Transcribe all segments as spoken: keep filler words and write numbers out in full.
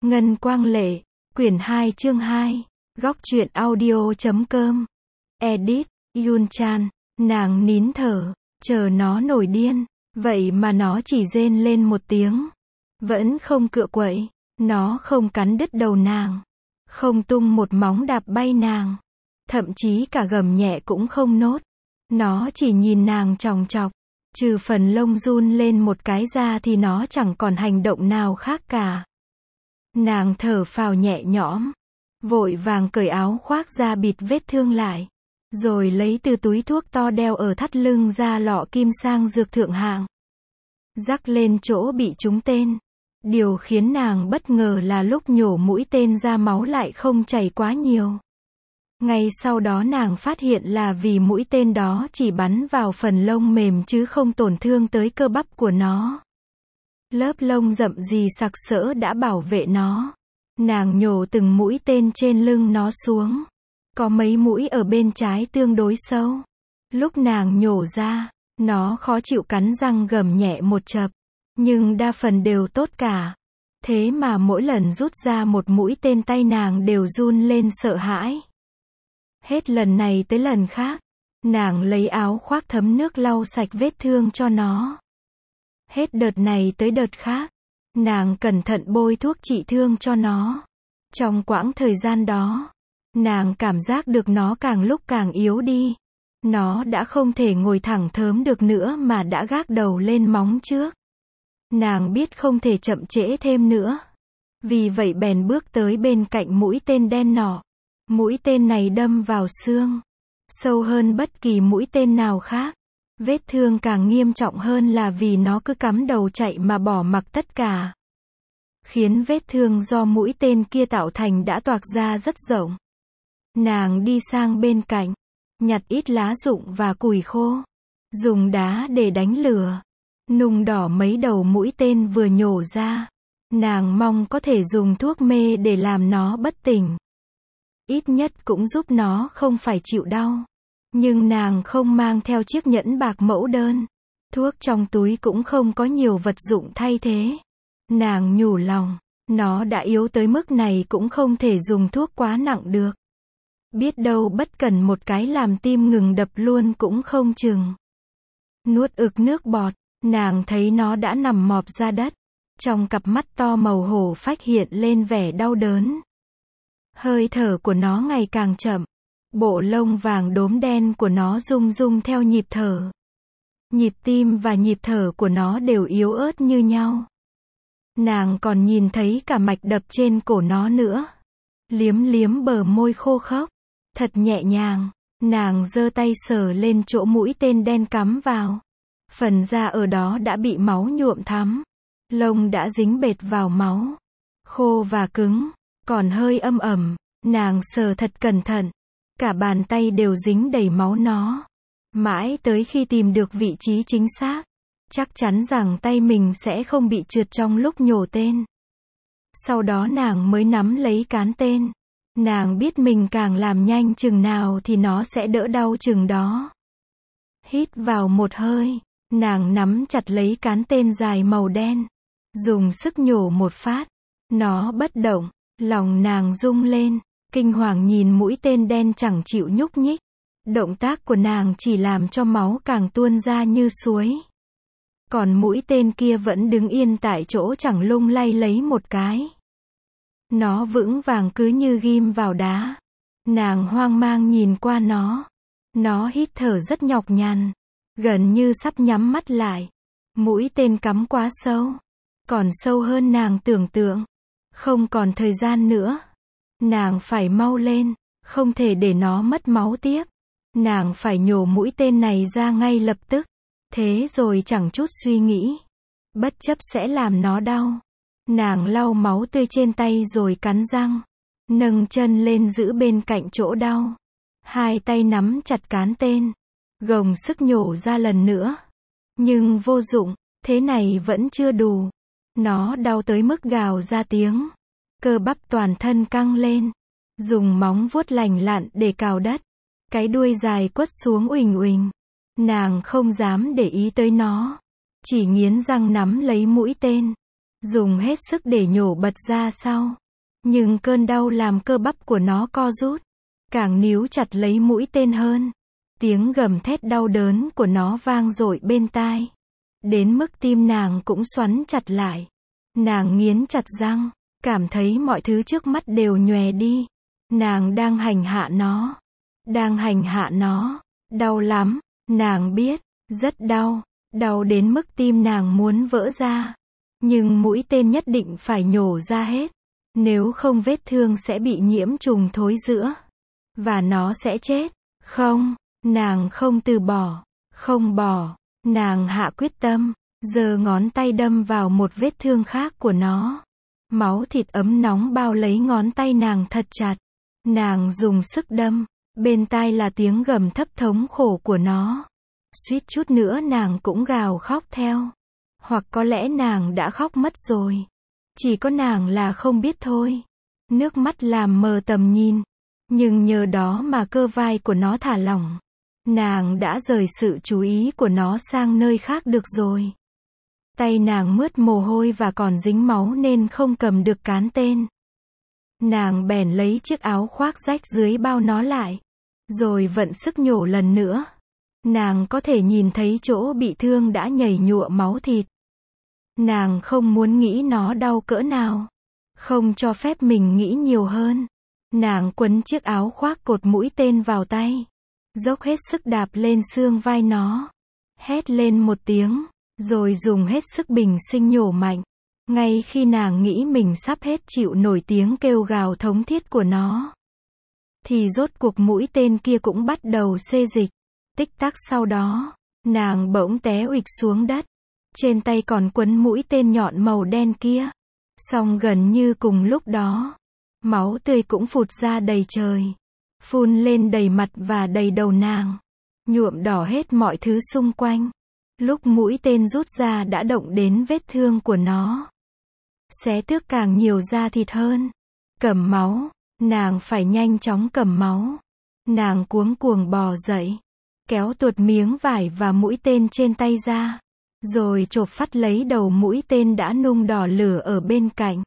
Ngân Quang Lệ, quyển hai chương hai, góc truyện audio chấm com. Edit, Yun Chan, nàng nín thở, chờ nó nổi điên, vậy mà nó chỉ rên lên một tiếng. Vẫn không cựa quậy, nó không cắn đứt đầu nàng, không tung một móng đạp bay nàng, thậm chí cả gầm nhẹ cũng không nốt. Nó chỉ nhìn nàng chòng chọc, trừ phần lông run lên một cái ra thì nó chẳng còn hành động nào khác cả. Nàng thở phào nhẹ nhõm, vội vàng cởi áo khoác ra bịt vết thương lại, rồi lấy từ túi thuốc to đeo ở thắt lưng ra lọ kim sang dược thượng hạng, rắc lên chỗ bị trúng tên. Điều khiến nàng bất ngờ là lúc nhổ mũi tên ra máu lại không chảy quá nhiều. Ngay sau đó nàng phát hiện là vì mũi tên đó chỉ bắn vào phần lông mềm chứ không tổn thương tới cơ bắp của nó. Lớp lông rậm rì sặc sỡ đã bảo vệ nó. Nàng nhổ từng mũi tên trên lưng nó xuống. Có mấy mũi ở bên trái tương đối sâu. Lúc nàng nhổ ra, nó khó chịu cắn răng gầm nhẹ một chập. Nhưng đa phần đều tốt cả. Thế mà mỗi lần rút ra một mũi tên tay nàng đều run lên sợ hãi. Hết lần này tới lần khác, nàng lấy áo khoác thấm nước lau sạch vết thương cho nó. Hết đợt này tới đợt khác, nàng cẩn thận bôi thuốc trị thương cho nó. Trong quãng thời gian đó, nàng cảm giác được nó càng lúc càng yếu đi. Nó đã không thể ngồi thẳng thớm được nữa mà đã gác đầu lên móng trước. Nàng biết không thể chậm trễ thêm nữa. Vì vậy bèn bước tới bên cạnh mũi tên đen nọ. Mũi tên này đâm vào xương, sâu hơn bất kỳ mũi tên nào khác. Vết thương càng nghiêm trọng hơn là vì nó cứ cắm đầu chạy mà bỏ mặc tất cả. Khiến vết thương do mũi tên kia tạo thành đã toạc ra rất rộng. Nàng đi sang bên cạnh, nhặt ít lá rụng và củi khô, dùng đá để đánh lửa, nung đỏ mấy đầu mũi tên vừa nhổ ra. Nàng mong có thể dùng thuốc mê để làm nó bất tỉnh. Ít nhất cũng giúp nó không phải chịu đau. Nhưng nàng không mang theo chiếc nhẫn bạc mẫu đơn. Thuốc trong túi cũng không có nhiều vật dụng thay thế. Nàng nhủ lòng, nó đã yếu tới mức này cũng không thể dùng thuốc quá nặng được. Biết đâu bất cần một cái làm tim ngừng đập luôn cũng không chừng. Nuốt ực nước bọt, nàng thấy nó đã nằm mọp ra đất. Trong cặp mắt to màu hổ phách hiện lên vẻ đau đớn. Hơi thở của nó ngày càng chậm. Bộ lông vàng đốm đen của nó rung rung theo nhịp thở. Nhịp tim và nhịp thở của nó đều yếu ớt như nhau. Nàng còn nhìn thấy cả mạch đập trên cổ nó nữa. Liếm liếm bờ môi khô khốc. Thật nhẹ nhàng, nàng giơ tay sờ lên chỗ mũi tên đen cắm vào. Phần da ở đó đã bị máu nhuộm thắm. Lông đã dính bệt vào máu. Khô và cứng, còn hơi âm ẩm. Nàng sờ thật cẩn thận. Cả bàn tay đều dính đầy máu nó. Mãi tới khi tìm được vị trí chính xác, chắc chắn rằng tay mình sẽ không bị trượt trong lúc nhổ tên. Sau đó nàng mới nắm lấy cán tên. Nàng biết mình càng làm nhanh chừng nào thì nó sẽ đỡ đau chừng đó. Hít vào một hơi, nàng nắm chặt lấy cán tên dài màu đen. Dùng sức nhổ một phát. Nó bất động, lòng nàng rung lên. Kinh hoàng nhìn mũi tên đen chẳng chịu nhúc nhích. Động tác của nàng chỉ làm cho máu càng tuôn ra như suối. Còn mũi tên kia vẫn đứng yên tại chỗ chẳng lung lay lấy một cái. Nó vững vàng cứ như ghim vào đá. Nàng hoang mang nhìn qua nó. Nó hít thở rất nhọc nhằn, gần như sắp nhắm mắt lại. Mũi tên cắm quá sâu. Còn sâu hơn nàng tưởng tượng. Không còn thời gian nữa. Nàng phải mau lên, không thể để nó mất máu tiếp. Nàng phải nhổ mũi tên này ra ngay lập tức. Thế rồi chẳng chút suy nghĩ. Bất chấp sẽ làm nó đau. Nàng lau máu tươi trên tay rồi cắn răng. Nâng chân lên giữ bên cạnh chỗ đau. Hai tay nắm chặt cán tên. Gồng sức nhổ ra lần nữa. Nhưng vô dụng, thế này vẫn chưa đủ. Nó đau tới mức gào ra tiếng. Cơ bắp toàn thân căng lên. Dùng móng vuốt lành lặn để cào đất. Cái đuôi dài quất xuống uỳnh uỳnh. Nàng không dám để ý tới nó. Chỉ nghiến răng nắm lấy mũi tên. dùng hết sức để nhổ bật ra sau. Nhưng cơn đau làm cơ bắp của nó co rút, càng níu chặt lấy mũi tên hơn. Tiếng gầm thét đau đớn của nó vang dội bên tai, đến mức tim nàng cũng xoắn chặt lại. Nàng nghiến chặt răng, cảm thấy mọi thứ trước mắt đều nhòe đi. Nàng đang hành hạ nó, đang hành hạ nó, đau lắm, nàng biết, rất đau, đau đến mức tim nàng muốn vỡ ra. Nhưng mũi tên nhất định phải nhổ ra hết, nếu không vết thương sẽ bị nhiễm trùng thối rữa, và nó sẽ chết. Không, nàng không từ bỏ, không bỏ, nàng hạ quyết tâm, giơ ngón tay đâm vào một vết thương khác của nó. Máu thịt ấm nóng bao lấy ngón tay nàng thật chặt. Nàng dùng sức đâm, bên tai là tiếng gầm thấp thống khổ của nó. Suýt chút nữa nàng cũng gào khóc theo. Hoặc có lẽ nàng đã khóc mất rồi. Chỉ có nàng là không biết thôi. Nước mắt làm mờ tầm nhìn. Nhưng nhờ đó mà cơ vai của nó thả lỏng. Nàng đã rời sự chú ý của nó sang nơi khác được rồi. Tay nàng mướt mồ hôi và còn dính máu nên không cầm được cán tên. Nàng bèn lấy chiếc áo khoác rách dưới bao nó lại, rồi vận sức nhổ lần nữa. Nàng có thể nhìn thấy chỗ bị thương đã nhầy nhụa máu thịt. Nàng không muốn nghĩ nó đau cỡ nào, không cho phép mình nghĩ nhiều hơn. Nàng quấn chiếc áo khoác cột mũi tên vào tay, dốc hết sức đạp lên xương vai nó, hét lên một tiếng, rồi dùng hết sức bình sinh nhổ mạnh. Ngay khi nàng nghĩ mình sắp hết chịu nổi tiếng kêu gào thống thiết của nó, thì rốt cuộc mũi tên kia cũng bắt đầu xê dịch. Tích tắc sau đó, nàng bỗng té uịch xuống đất. Trên tay còn quấn mũi tên nhọn màu đen kia. Song gần như cùng lúc đó, máu tươi cũng phụt ra đầy trời, phun lên đầy mặt và đầy đầu nàng, nhuộm đỏ hết mọi thứ xung quanh. Lúc mũi tên rút ra đã động đến vết thương của nó, xé tước càng nhiều da thịt hơn. Cầm máu, nàng phải nhanh chóng cầm máu. Nàng cuống cuồng bò dậy, kéo tuột miếng vải và mũi tên trên tay ra, rồi chộp phắt lấy đầu mũi tên đã nung đỏ lửa ở bên cạnh.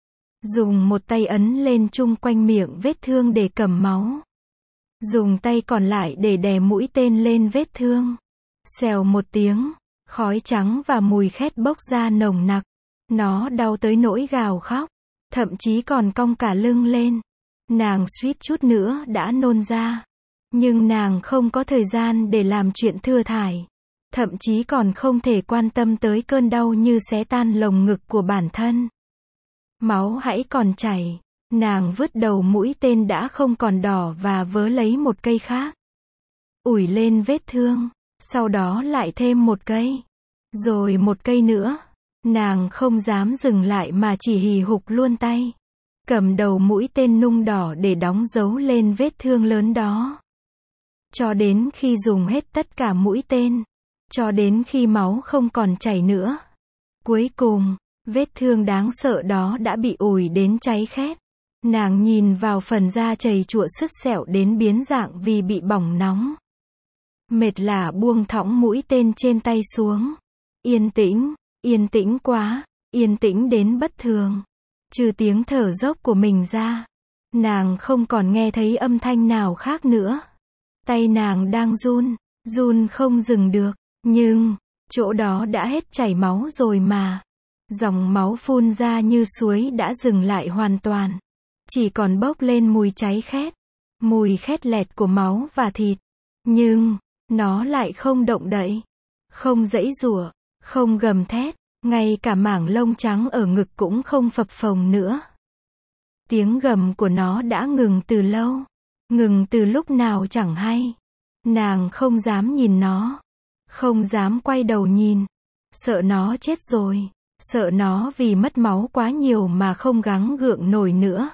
Dùng một tay ấn lên chung quanh miệng vết thương để cầm máu. Dùng tay còn lại để đè mũi tên lên vết thương. Xèo một tiếng, khói trắng và mùi khét bốc ra nồng nặc. Nó đau tới nỗi gào khóc, thậm chí còn cong cả lưng lên. Nàng suýt chút nữa đã nôn ra. Nhưng nàng không có thời gian để làm chuyện thừa thải. Thậm chí còn không thể quan tâm tới cơn đau như xé tan lồng ngực của bản thân. Máu hãy còn chảy. Nàng vứt đầu mũi tên đã không còn đỏ và vớ lấy một cây khác. Ủi lên vết thương. Sau đó lại thêm một cây. Rồi một cây nữa. Nàng không dám dừng lại mà chỉ hì hục luôn tay. Cầm đầu mũi tên nung đỏ để đóng dấu lên vết thương lớn đó. Cho đến khi dùng hết tất cả mũi tên. Cho đến khi máu không còn chảy nữa. Cuối cùng, vết thương đáng sợ đó đã bị ủi đến cháy khét. Nàng nhìn vào phần da chầy chụa sứt sẹo đến biến dạng vì bị bỏng nóng. Mệt lả buông thõng mũi tên trên tay xuống. Yên tĩnh, yên tĩnh quá, yên tĩnh đến bất thường. Trừ tiếng thở dốc của mình ra, nàng không còn nghe thấy âm thanh nào khác nữa. Tay nàng đang run, run không dừng được, nhưng, chỗ đó đã hết chảy máu rồi mà. Dòng máu phun ra như suối đã dừng lại hoàn toàn. Chỉ còn bốc lên mùi cháy khét, mùi khét lẹt của máu và thịt. Nhưng, nó lại không động đậy, không giãy giụa, không gầm thét, ngay cả mảng lông trắng ở ngực cũng không phập phồng nữa. Tiếng gầm của nó đã ngừng từ lâu, ngừng từ lúc nào chẳng hay. Nàng không dám nhìn nó, không dám quay đầu nhìn, sợ nó chết rồi, sợ nó vì mất máu quá nhiều mà không gắng gượng nổi nữa.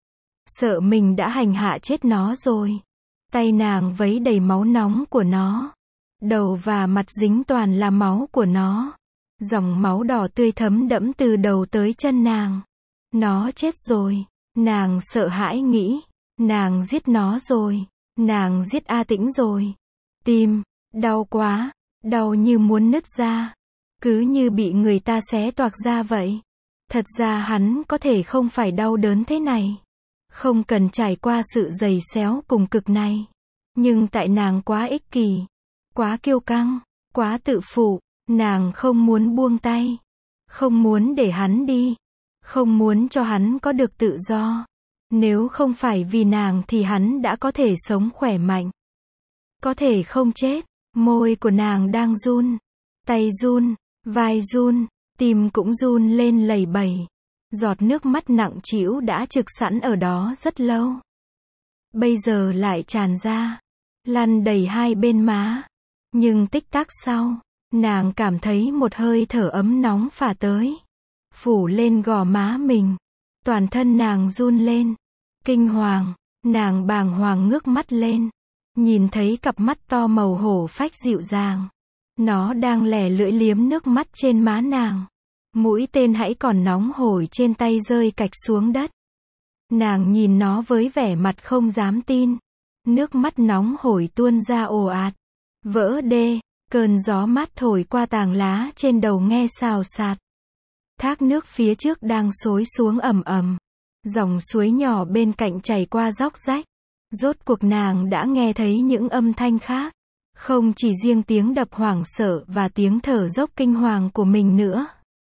Sợ mình đã hành hạ chết nó rồi. Tay nàng vấy đầy máu nóng của nó. Đầu và mặt dính toàn là máu của nó. Dòng máu đỏ tươi thấm đẫm từ đầu tới chân nàng. Nó chết rồi. Nàng sợ hãi nghĩ. Nàng giết nó rồi. Nàng giết A Tĩnh rồi. Tim, đau quá. Đau như muốn nứt ra. Cứ như bị người ta xé toạc ra vậy. Thật ra hắn có thể không phải đau đớn thế này. Không cần trải qua sự giày xéo cùng cực này. Nhưng tại nàng quá ích kỷ, quá kiêu căng, quá tự phụ, nàng không muốn buông tay. Không muốn để hắn đi. Không muốn cho hắn có được tự do. Nếu không phải vì nàng thì hắn đã có thể sống khỏe mạnh. Có thể không chết. Môi của nàng đang run. Tay run. Vai run. Tim cũng run lên lẩy bẩy. Giọt nước mắt nặng trĩu đã trực sẵn ở đó rất lâu. Bây giờ lại tràn ra. Lăn đầy hai bên má. Nhưng tích tắc sau, nàng cảm thấy một hơi thở ấm nóng phả tới. Phủ lên gò má mình. Toàn thân nàng run lên. Kinh hoàng. Nàng bàng hoàng ngước mắt lên. Nhìn thấy cặp mắt to màu hổ phách dịu dàng. Nó đang lẻ lưỡi liếm nước mắt trên má nàng. Mũi tên hãy còn nóng hổi trên tay rơi cạch xuống đất. Nàng nhìn nó với vẻ mặt không dám tin. Nước mắt nóng hổi tuôn ra ồ ạt. Vỡ đê. Cơn gió mát thổi qua tàng lá trên đầu nghe xào xạc. Thác nước phía trước đang xối xuống ầm ầm. Dòng suối nhỏ bên cạnh chảy qua róc rách. Rốt cuộc nàng đã nghe thấy những âm thanh khác. Không chỉ riêng tiếng đập hoảng sợ và tiếng thở dốc kinh hoàng của mình nữa.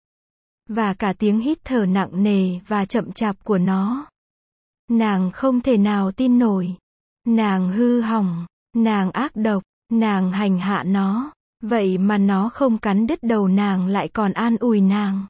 Và cả tiếng hít thở nặng nề và chậm chạp của nó. Nàng không thể nào tin nổi. Nàng hư hỏng. Nàng ác độc. Nàng hành hạ nó. Vậy mà nó không cắn đứt đầu nàng lại còn an ủi nàng.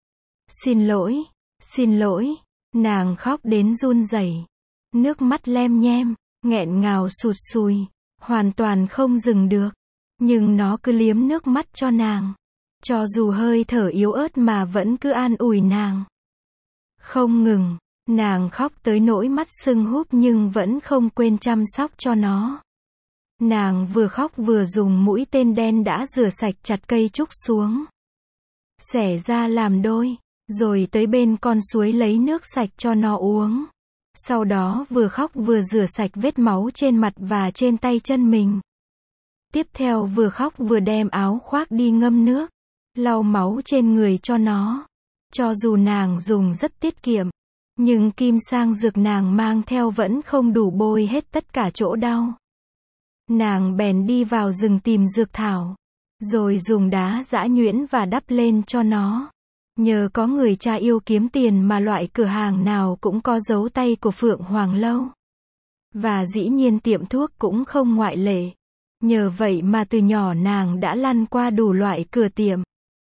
Xin lỗi. Xin lỗi. Nàng khóc đến run rẩy. Nước mắt lem nhem. Nghẹn ngào sụt sùi. Hoàn toàn không dừng được. Nhưng nó cứ liếm nước mắt cho nàng. Cho dù hơi thở yếu ớt mà vẫn cứ an ủi nàng. Không ngừng. Nàng khóc tới nỗi mắt sưng húp nhưng vẫn không quên chăm sóc cho nó. Nàng vừa khóc vừa dùng mũi tên đen đã rửa sạch chặt cây trúc xuống. Xẻ ra làm đôi. Rồi tới bên con suối lấy nước sạch cho nó uống. Sau đó vừa khóc vừa rửa sạch vết máu trên mặt và trên tay chân mình. Tiếp theo vừa khóc vừa đem áo khoác đi ngâm nước. Lau máu trên người cho nó. Cho dù nàng dùng rất tiết kiệm. Nhưng kim sang dược nàng mang theo vẫn không đủ bôi hết tất cả chỗ đau. Nàng bèn đi vào rừng tìm dược thảo. Rồi dùng đá giã nhuyễn và đắp lên cho nó. Nhờ có người cha yêu kiếm tiền mà loại cửa hàng nào cũng có dấu tay của Phượng Hoàng Lâu. Và dĩ nhiên tiệm thuốc cũng không ngoại lệ. Nhờ vậy mà từ nhỏ nàng đã lăn qua đủ loại cửa tiệm.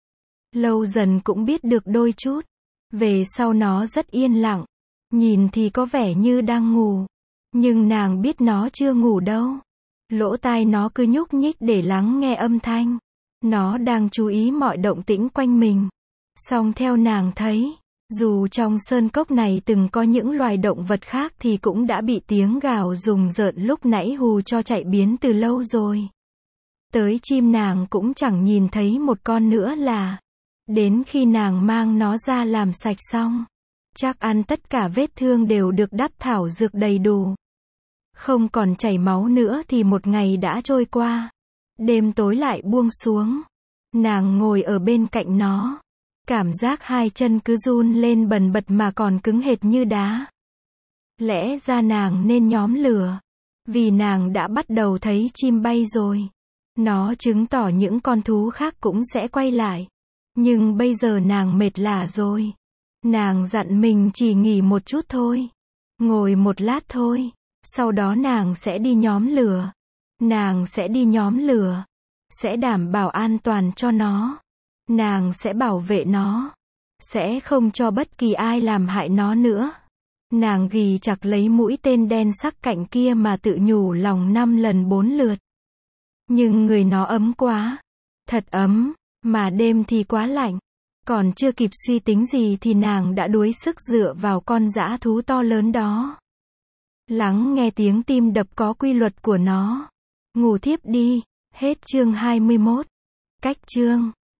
Lâu dần cũng biết được đôi chút. Về sau nó rất yên lặng. Nhìn thì có vẻ như đang ngủ. Nhưng nàng biết nó chưa ngủ đâu. Lỗ tai nó cứ nhúc nhích để lắng nghe âm thanh. Nó đang chú ý mọi động tĩnh quanh mình. Song theo nàng thấy, dù trong sơn cốc này từng có những loài động vật khác thì cũng đã bị tiếng gào rùng rợn lúc nãy hù cho chạy biến từ lâu rồi. Tới chim nàng cũng chẳng nhìn thấy một con nữa là. Đến khi nàng mang nó ra làm sạch xong. Chắc ăn tất cả vết thương đều được đắp thảo dược đầy đủ. Không còn chảy máu nữa thì một ngày đã trôi qua. Đêm tối lại buông xuống. Nàng ngồi ở bên cạnh nó. Cảm giác hai chân cứ run lên bần bật mà còn cứng hệt như đá. Lẽ ra nàng nên nhóm lửa. Vì nàng đã bắt đầu thấy chim bay rồi. Nó chứng tỏ những con thú khác cũng sẽ quay lại. Nhưng bây giờ nàng mệt lả rồi. Nàng dặn mình chỉ nghỉ một chút thôi. Ngồi một lát thôi. Sau đó nàng sẽ đi nhóm lửa. Nàng sẽ đi nhóm lửa. Sẽ đảm bảo an toàn cho nó. Nàng sẽ bảo vệ nó. Sẽ không cho bất kỳ ai làm hại nó nữa. Nàng ghì chặt lấy mũi tên đen sắc cạnh kia mà tự nhủ lòng năm lần bốn lượt. Nhưng người nó ấm quá. Thật ấm. Mà đêm thì quá lạnh. Còn chưa kịp suy tính gì thì nàng đã đuối sức dựa vào con dã thú to lớn đó. Lắng nghe tiếng tim đập có quy luật của nó. Ngủ thiếp đi. Hết chương hai mươi mốt. Cách chương